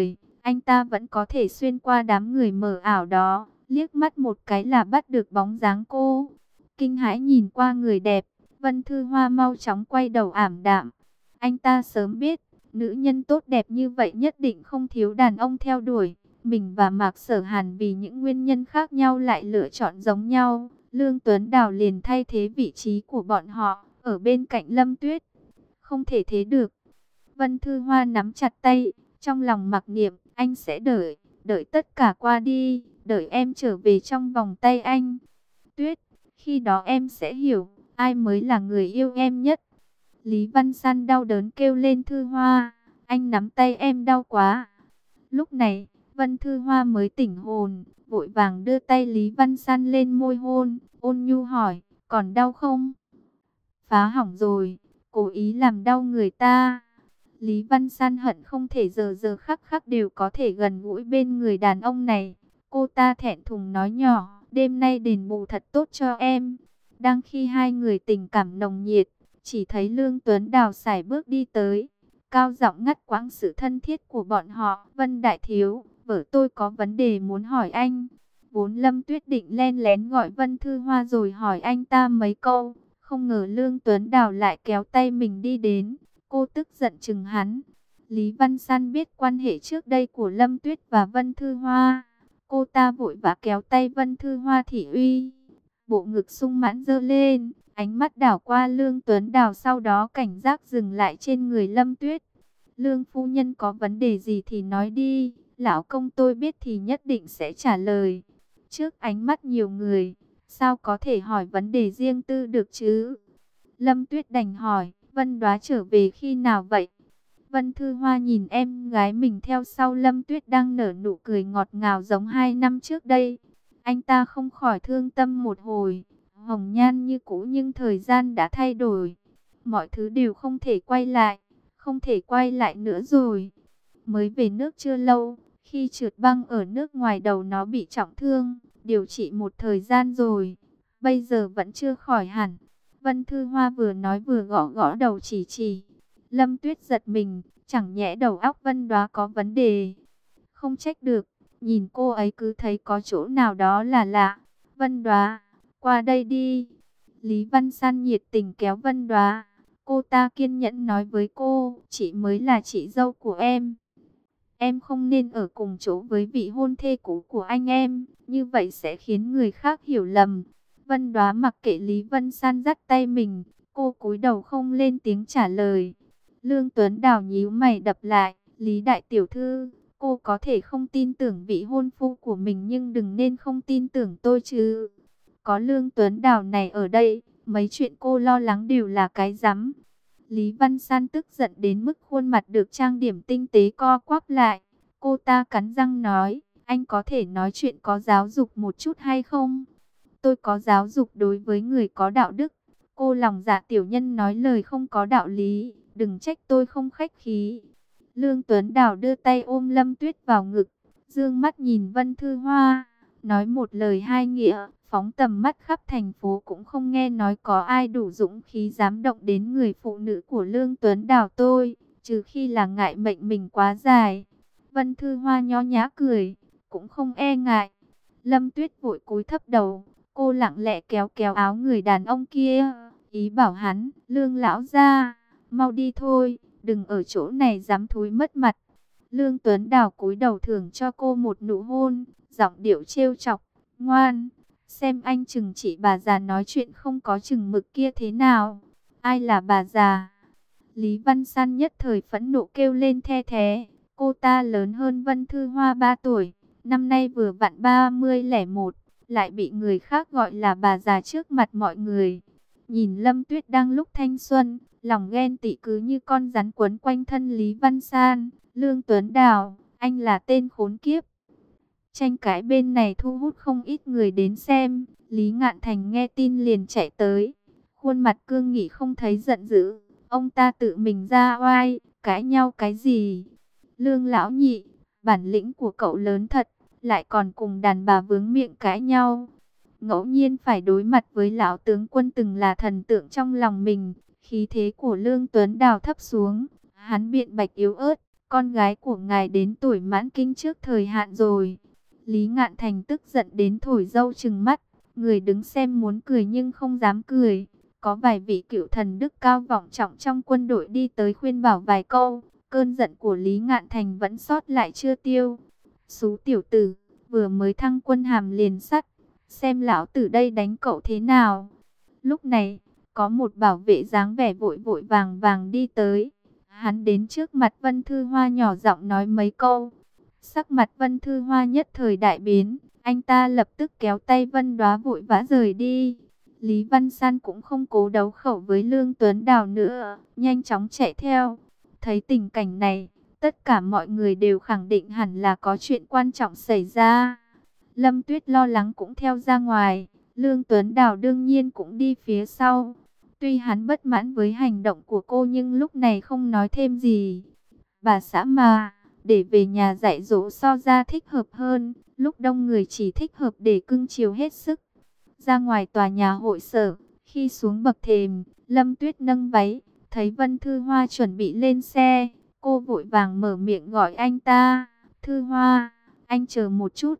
A: anh ta vẫn có thể xuyên qua đám người mờ ảo đó, liếc mắt một cái là bắt được bóng dáng cô. Kinh hãi nhìn qua người đẹp, Vân Thư Hoa mau chóng quay đầu ảm đạm. Anh ta sớm biết, nữ nhân tốt đẹp như vậy nhất định không thiếu đàn ông theo đuổi. Mình và Mạc Sở Hàn vì những nguyên nhân khác nhau lại lựa chọn giống nhau. Lương Tuấn Đào liền thay thế vị trí của bọn họ, ở bên cạnh Lâm Tuyết. Không thể thế được. Vân Thư Hoa nắm chặt tay, trong lòng mặc niệm, anh sẽ đợi, đợi tất cả qua đi, đợi em trở về trong vòng tay anh. Tuyết, khi đó em sẽ hiểu, ai mới là người yêu em nhất. Lý Văn San đau đớn kêu lên, Thư Hoa, anh nắm tay em đau quá. Lúc này, Vân Thư Hoa mới tỉnh hồn, vội vàng đưa tay Lý Văn San lên môi hôn, ôn nhu hỏi, còn đau không? Phá hỏng rồi, cố ý làm đau người ta. Lý Văn San hận không thể giờ giờ khắc khắc đều có thể gần gũi bên người đàn ông này. Cô ta thẹn thùng nói nhỏ, đêm nay đền bù thật tốt cho em. Đang khi hai người tình cảm nồng nhiệt, chỉ thấy Lương Tuấn Đào sải bước đi tới, cao giọng ngắt quãng sự thân thiết của bọn họ. Vân Đại Thiếu, vợ tôi có vấn đề muốn hỏi anh. Vốn Lâm Tuyết định len lén gọi Vân Thư Hoa rồi hỏi anh ta mấy câu, không ngờ Lương Tuấn Đào lại kéo tay mình đi đến. Cô tức giận chừng hắn. Lý Văn San biết quan hệ trước đây của Lâm Tuyết và Vân Thư Hoa. Cô ta vội vã kéo tay Vân Thư Hoa thị uy. Bộ ngực sung mãn dơ lên, ánh mắt đảo qua Lương Tuấn Đào, sau đó cảnh giác dừng lại trên người Lâm Tuyết. Lương phu nhân có vấn đề gì thì nói đi, lão công tôi biết thì nhất định sẽ trả lời. Trước ánh mắt nhiều người, sao có thể hỏi vấn đề riêng tư được chứ? Lâm Tuyết đành hỏi, Vân Đoá trở về khi nào vậy? Vân Thư Hoa nhìn em gái mình theo sau Lâm Tuyết đang nở nụ cười ngọt ngào giống hai năm trước đây. Anh ta không khỏi thương tâm một hồi. Hồng nhan như cũ nhưng thời gian đã thay đổi. Mọi thứ đều không thể quay lại. Không thể quay lại nữa rồi. Mới về nước chưa lâu, khi trượt băng ở nước ngoài đầu nó bị trọng thương. Điều trị một thời gian rồi. Bây giờ vẫn chưa khỏi hẳn. Vân Thư Hoa vừa nói vừa gõ gõ đầu chỉ chỉ. Lâm Tuyết giật mình, chẳng nhẽ đầu óc Vân Đoá có vấn đề. Không trách được, nhìn cô ấy cứ thấy có chỗ nào đó là lạ. Vân Đoá, qua đây đi. Lý Văn San nhiệt tình kéo Vân Đoá. Cô ta kiên nhẫn nói với cô, chị mới là chị dâu của em. Em không nên ở cùng chỗ với vị hôn thê cũ của anh em, như vậy sẽ khiến người khác hiểu lầm. Vân Đoá mặc kệ Lý Văn San dắt tay mình, cô cúi đầu không lên tiếng trả lời. Lương Tuấn Đào nhíu mày đập lại, Lý Đại Tiểu Thư, cô có thể không tin tưởng vị hôn phu của mình nhưng đừng nên không tin tưởng tôi chứ. Có Lương Tuấn Đào này ở đây, mấy chuyện cô lo lắng đều là cái rắm. Lý Văn San tức giận đến mức khuôn mặt được trang điểm tinh tế co quắp lại. Cô ta cắn răng nói, anh có thể nói chuyện có giáo dục một chút hay không? Tôi có giáo dục đối với người có đạo đức. Cô lòng dạ tiểu nhân nói lời không có đạo lý, đừng trách tôi không khách khí. Lương Tuấn Đào đưa tay ôm Lâm Tuyết vào ngực, dương mắt nhìn Vân Thư Hoa, nói một lời hai nghĩa, phóng tầm mắt khắp thành phố cũng không nghe nói có ai đủ dũng khí dám động đến người phụ nữ của Lương Tuấn Đào tôi, trừ khi là ngại mệnh mình quá dài. Vân Thư Hoa nho nhã cười, cũng không e ngại. Lâm Tuyết vội cúi thấp đầu, cô lặng lẽ kéo kéo áo người đàn ông kia, ý bảo hắn, Lương lão gia, mau đi thôi, đừng ở chỗ này dám thúi mất mặt. Lương Tuấn Đào cúi đầu thưởng cho cô một nụ hôn, giọng điệu trêu chọc, ngoan, xem anh chừng trị bà già nói chuyện không có chừng mực kia thế nào. Ai là bà già? Lý Văn San nhất thời phẫn nộ kêu lên the thé, cô ta lớn hơn Vân Thư Hoa ba tuổi, năm nay vừa vặn ba mươi lẻ một, lại bị người khác gọi là bà già trước mặt mọi người. Nhìn Lâm Tuyết đang lúc thanh xuân, lòng ghen tị cứ như con rắn quấn quanh thân Lý Văn San. Lương Tuấn Đào, anh là tên khốn kiếp. Tranh cãi bên này thu hút không ít người đến xem. Lý Ngạn Thành nghe tin liền chạy tới, khuôn mặt cương nghị không thấy giận dữ. Ông ta tự mình ra oai, cãi nhau cái gì? Lương lão nhị, bản lĩnh của cậu lớn thật, lại còn cùng đàn bà vướng miệng cãi nhau. Ngẫu nhiên phải đối mặt với lão tướng quân từng là thần tượng trong lòng mình. Khí thế của Lương Tuấn Đào thấp xuống, hắn biện bạch yếu ớt, con gái của ngài đến tuổi mãn kinh trước thời hạn rồi. Lý Ngạn Thành tức giận đến thổi dâu trừng mắt, người đứng xem muốn cười nhưng không dám cười. Có vài vị cựu thần đức cao vọng trọng trong quân đội đi tới khuyên bảo vài câu, cơn giận của Lý Ngạn Thành vẫn sót lại chưa tiêu. Xú tiểu tử, vừa mới thăng quân hàm liền sắt, xem lão tử đây đánh cậu thế nào. Lúc này, có một bảo vệ dáng vẻ vội vội vàng vàng đi tới. Hắn đến trước mặt Vân Thư Hoa nhỏ giọng nói mấy câu. Sắc mặt Vân Thư Hoa nhất thời đại biến, anh ta lập tức kéo tay Vân Đóa vội vã rời đi. Lý Văn San cũng không cố đấu khẩu với Lương Tuấn Đào nữa, nhanh chóng chạy theo. Thấy tình cảnh này, tất cả mọi người đều khẳng định hẳn là có chuyện quan trọng xảy ra. Lâm Tuyết lo lắng cũng theo ra ngoài, Lương Tuấn Đào đương nhiên cũng đi phía sau. Tuy hắn bất mãn với hành động của cô nhưng lúc này không nói thêm gì. Bà xã mà, để về nhà dạy dỗ so ra thích hợp hơn, lúc đông người chỉ thích hợp để cưng chiều hết sức. Ra ngoài tòa nhà hội sở, khi xuống bậc thềm, Lâm Tuyết nâng váy, thấy Vân Thư Hoa chuẩn bị lên xe, cô vội vàng mở miệng gọi anh ta. Thư Hoa, anh chờ một chút.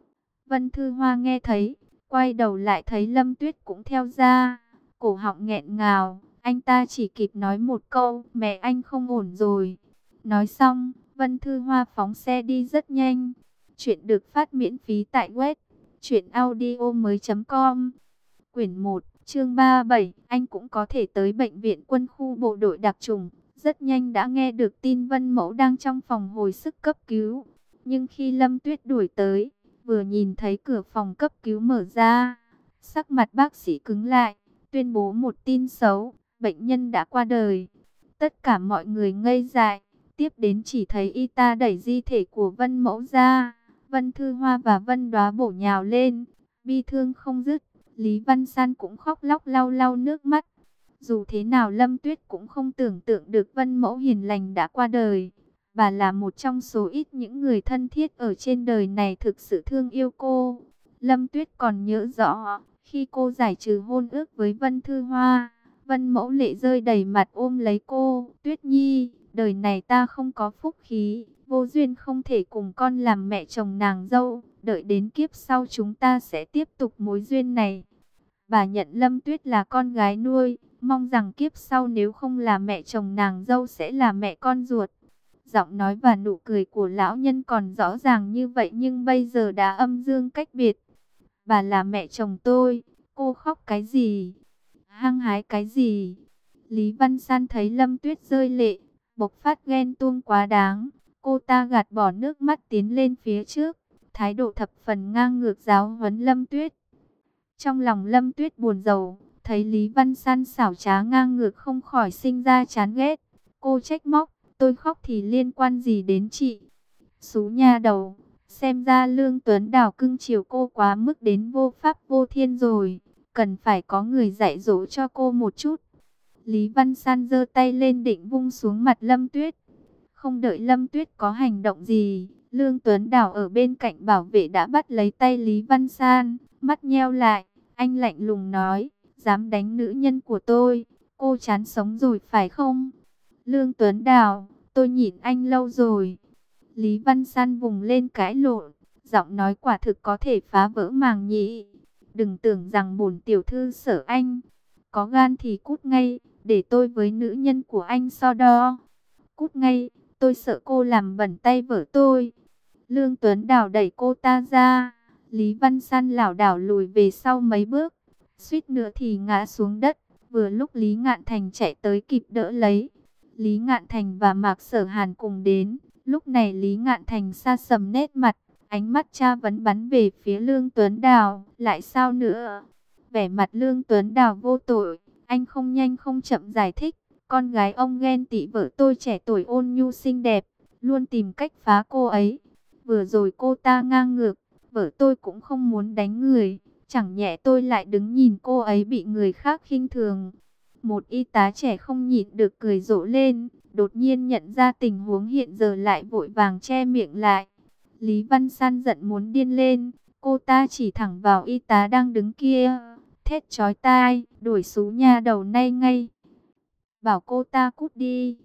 A: Vân Thư Hoa nghe thấy, quay đầu lại thấy Lâm Tuyết cũng theo ra, cổ họng nghẹn ngào, anh ta chỉ kịp nói một câu, mẹ anh không ổn rồi. Nói xong, Vân Thư Hoa phóng xe đi rất nhanh. Chuyện được phát miễn phí tại web truyện audio mới chấm com. Quyển một, chương ba mươi bảy, anh cũng có thể tới bệnh viện quân khu bộ đội đặc chủng. Rất nhanh đã nghe được tin Vân Mẫu đang trong phòng hồi sức cấp cứu. Nhưng khi Lâm Tuyết đuổi tới, vừa nhìn thấy cửa phòng cấp cứu mở ra, sắc mặt bác sĩ cứng lại, tuyên bố một tin xấu, bệnh nhân đã qua đời. Tất cả mọi người ngây dại, tiếp đến chỉ thấy y tá đẩy di thể của Vân Mẫu ra. Vân Thư Hoa và Vân Đóa bổ nhào lên, bi thương không dứt. Lý Văn San cũng khóc lóc lau lau nước mắt. Dù thế nào Lâm Tuyết cũng không tưởng tượng được Vân Mẫu hiền lành đã qua đời. Bà là một trong số ít những người thân thiết ở trên đời này thực sự thương yêu cô. Lâm Tuyết còn nhớ rõ, khi cô giải trừ hôn ước với Vân Thư Hoa, Vân Mẫu lệ rơi đầy mặt ôm lấy cô. Tuyết Nhi, đời này ta không có phúc khí, vô duyên không thể cùng con làm mẹ chồng nàng dâu. Đợi đến kiếp sau chúng ta sẽ tiếp tục mối duyên này. Bà nhận Lâm Tuyết là con gái nuôi, mong rằng kiếp sau nếu không là mẹ chồng nàng dâu sẽ là mẹ con ruột. Giọng nói và nụ cười của lão nhân còn rõ ràng như vậy nhưng bây giờ đã âm dương cách biệt. Bà là mẹ chồng tôi, cô khóc cái gì? Hăng hái cái gì? Lý Văn San thấy Lâm Tuyết rơi lệ, bộc phát ghen tuông quá đáng. Cô ta gạt bỏ nước mắt tiến lên phía trước, thái độ thập phần ngang ngược giáo huấn Lâm Tuyết. Trong lòng Lâm Tuyết buồn rầu, thấy Lý Văn San xảo trá ngang ngược không khỏi sinh ra chán ghét. Cô trách móc, tôi khóc thì liên quan gì đến chị? Xú nha đầu, xem ra Lương Tuấn Đào cưng chiều cô quá mức đến vô pháp vô thiên rồi. Cần phải có người dạy dỗ cho cô một chút. Lý Văn San giơ tay lên định vung xuống mặt Lâm Tuyết. Không đợi Lâm Tuyết có hành động gì, Lương Tuấn Đào ở bên cạnh bảo vệ đã bắt lấy tay Lý Văn San, mắt nheo lại, anh lạnh lùng nói, dám đánh nữ nhân của tôi, cô chán sống rồi phải không? Lương Tuấn Đào, tôi nhịn anh lâu rồi. Lý Văn San vùng lên cãi lộn, giọng nói quả thực có thể phá vỡ màng nhĩ. Đừng tưởng rằng bổn tiểu thư sợ anh, có gan thì cút ngay, để tôi với nữ nhân của anh so đo. Cút ngay, tôi sợ cô làm bẩn tay vợ tôi. Lương Tuấn Đào đẩy cô ta ra, Lý Văn San lảo đảo lùi về sau mấy bước, suýt nữa thì ngã xuống đất. Vừa lúc Lý Ngạn Thành chạy tới kịp đỡ lấy. Lý Ngạn Thành và Mạc Sở Hàn cùng đến. Lúc này Lý Ngạn Thành sa sầm nét mặt, ánh mắt tra vấn bắn về phía Lương Tuấn Đào. Lại sao nữa? Vẻ mặt Lương Tuấn Đào vô tội, anh không nhanh không chậm giải thích. Con gái ông ghen tị vợ tôi trẻ tuổi ôn nhu xinh đẹp, luôn tìm cách phá cô ấy. Vừa rồi cô ta ngang ngược, vợ tôi cũng không muốn đánh người. Chẳng nhẽ tôi lại đứng nhìn cô ấy bị người khác khinh thường. Một y tá trẻ không nhịn được cười rộ lên, đột nhiên nhận ra tình huống hiện giờ lại vội vàng che miệng lại. Lý Văn San giận muốn điên lên, cô ta chỉ thẳng vào y tá đang đứng kia, thét chói tai, đuổi xú nha đầu nay ngay. Bảo cô ta cút đi.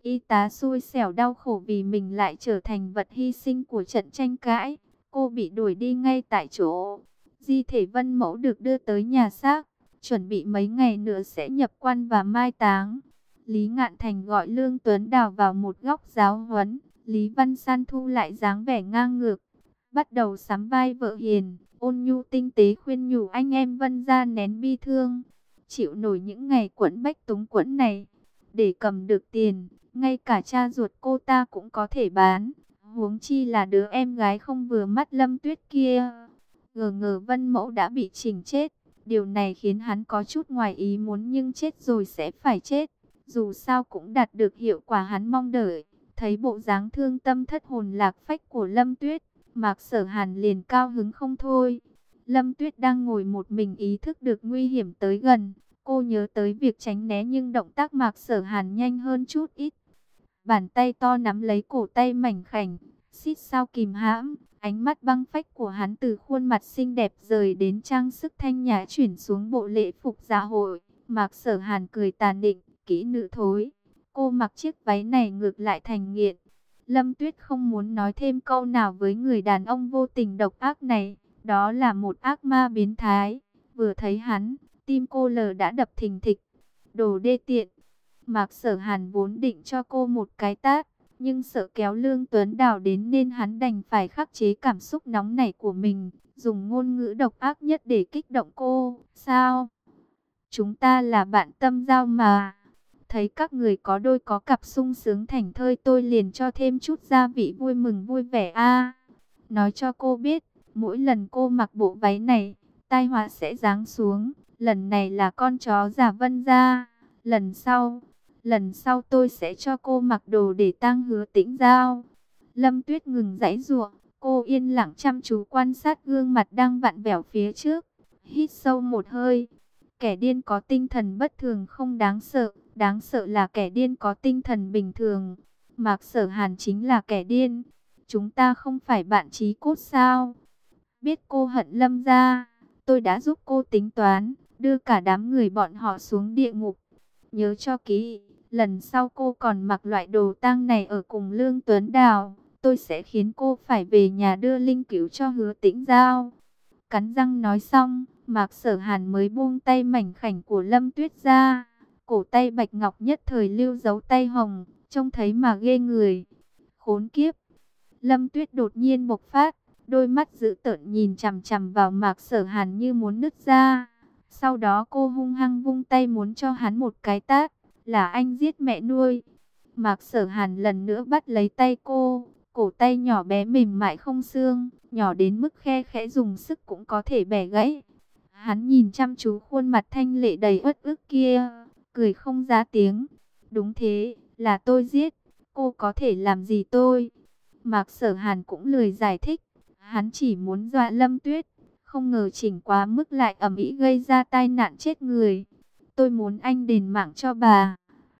A: Y tá xui xẻo đau khổ vì mình lại trở thành vật hy sinh của trận tranh cãi. Cô bị đuổi đi ngay tại chỗ. Di thể Vân Mẫu được đưa tới nhà xác, chuẩn bị mấy ngày nữa sẽ nhập quan và mai táng. Lý Ngạn Thành gọi Lương Tuấn Đào vào một góc giáo huấn. Lý Văn San thu lại dáng vẻ ngang ngược, bắt đầu sắm vai vợ hiền, ôn nhu tinh tế khuyên nhủ anh em Vân gia nén bi thương. Chịu nổi những ngày quẫn bách túng quẫn này, để cầm được tiền, ngay cả cha ruột cô ta cũng có thể bán. Huống chi là đứa em gái không vừa mắt Lâm Tuyết kia. Ngờ ngờ Vân Mẫu đã bị chỉnh chết. Điều này khiến hắn có chút ngoài ý muốn, nhưng chết rồi sẽ phải chết. Dù sao cũng đạt được hiệu quả hắn mong đợi. Thấy bộ dáng thương tâm thất hồn lạc phách của Lâm Tuyết, Mạc Sở Hàn liền cao hứng không thôi. Lâm Tuyết đang ngồi một mình ý thức được nguy hiểm tới gần. Cô nhớ tới việc tránh né nhưng động tác Mạc Sở Hàn nhanh hơn chút ít. Bàn tay to nắm lấy cổ tay mảnh khảnh, xít sao kìm hãm. Ánh mắt băng phách của hắn từ khuôn mặt xinh đẹp rời đến trang sức thanh nhã chuyển xuống bộ lễ phục dạ hội. Mạc Sở Hàn cười tàn định, kỹ nữ thối. Cô mặc chiếc váy này ngược lại thành nghiện. Lâm Tuyết không muốn nói thêm câu nào với người đàn ông vô tình độc ác này. Đó là một ác ma biến thái. Vừa thấy hắn, tim cô lờ đã đập thình thịch. Đồ đê tiện. Mạc Sở Hàn vốn định cho cô một cái tát, nhưng sợ kéo Lương Tuấn Đào đến nên hắn đành phải khắc chế cảm xúc nóng nảy của mình, dùng ngôn ngữ độc ác nhất để kích động cô. Sao? Chúng ta là bạn tâm giao mà. Thấy các người có đôi có cặp sung sướng thành thơi, tôi liền cho thêm chút gia vị vui mừng vui vẻ a. Nói cho cô biết, mỗi lần cô mặc bộ váy này, tai họa sẽ giáng xuống. Lần này là con chó giả Vân gia. Lần sau, lần sau tôi sẽ cho cô mặc đồ để tang Hứa Tĩnh Giao. Lâm Tuyết ngừng giãy giụa, cô yên lặng chăm chú quan sát gương mặt đang vặn vẹo phía trước. Hít sâu một hơi. Kẻ điên có tinh thần bất thường không đáng sợ, đáng sợ là kẻ điên có tinh thần bình thường. Mạc Sở Hàn chính là kẻ điên. Chúng ta không phải bạn chí cốt sao? Biết cô hận Lâm gia, tôi đã giúp cô tính toán, đưa cả đám người bọn họ xuống địa ngục. Nhớ cho kỹ, lần sau cô còn mặc loại đồ tang này ở cùng Lương Tuấn Đào, tôi sẽ khiến cô phải về nhà đưa linh cữu cho Hứa Tĩnh Giao. Cắn răng nói xong, Mạc Sở Hàn mới buông tay mảnh khảnh của Lâm Tuyết ra. Cổ tay bạch ngọc nhất thời lưu dấu tay hồng, trông thấy mà ghê người. Khốn kiếp! Lâm Tuyết đột nhiên bộc phát, đôi mắt dữ tợn nhìn chằm chằm vào Mạc Sở Hàn như muốn nứt ra. Sau đó cô hung hăng vung tay muốn cho hắn một cái tát. Là anh giết mẹ nuôi. Mạc Sở Hàn lần nữa bắt lấy tay cô. Cổ tay nhỏ bé mềm mại không xương, nhỏ đến mức khe khẽ dùng sức cũng có thể bẻ gãy. Hắn nhìn chăm chú khuôn mặt thanh lệ đầy uất ức kia, cười không ra tiếng. Đúng thế, là tôi giết. Cô có thể làm gì tôi? Mạc Sở Hàn cũng lười giải thích. Hắn chỉ muốn dọa Lâm Tuyết. Không ngờ chỉnh quá mức lại ầm ĩ gây ra tai nạn chết người. Tôi muốn anh đền mạng cho bà.